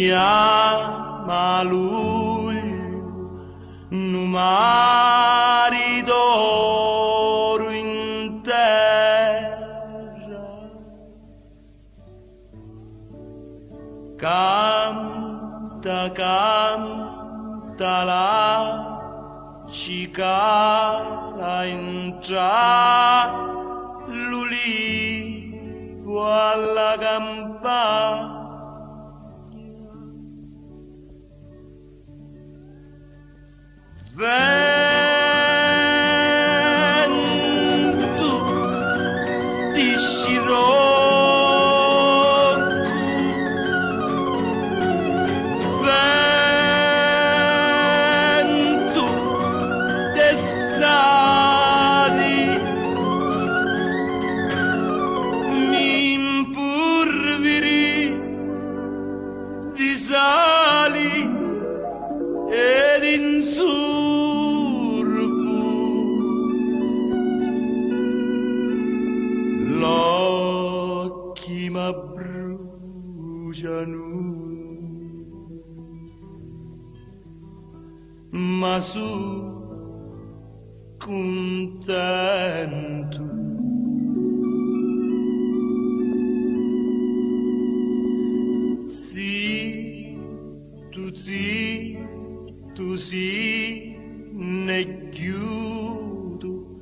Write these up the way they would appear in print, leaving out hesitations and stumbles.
chiama luglio, un mare d'oro in terra, canta, canta la cicala intra l'ulivo alla campagna. Vento di scirocco, vento d'estate, mi impurviri di sali ed insulti. L'occhi m'abbruciano, ma su contento. Sì, tu sì, ne chiudo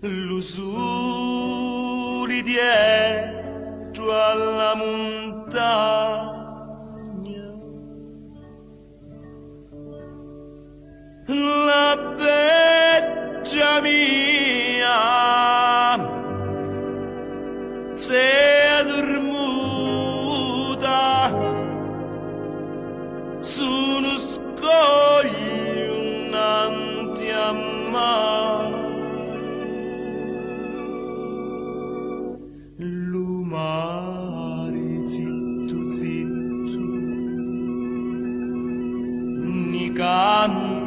l'usuli dietro alla montagna. La beccia mia s'è dormuta su uno scoglio innanti a mare. L'umare zitto zitto ni canta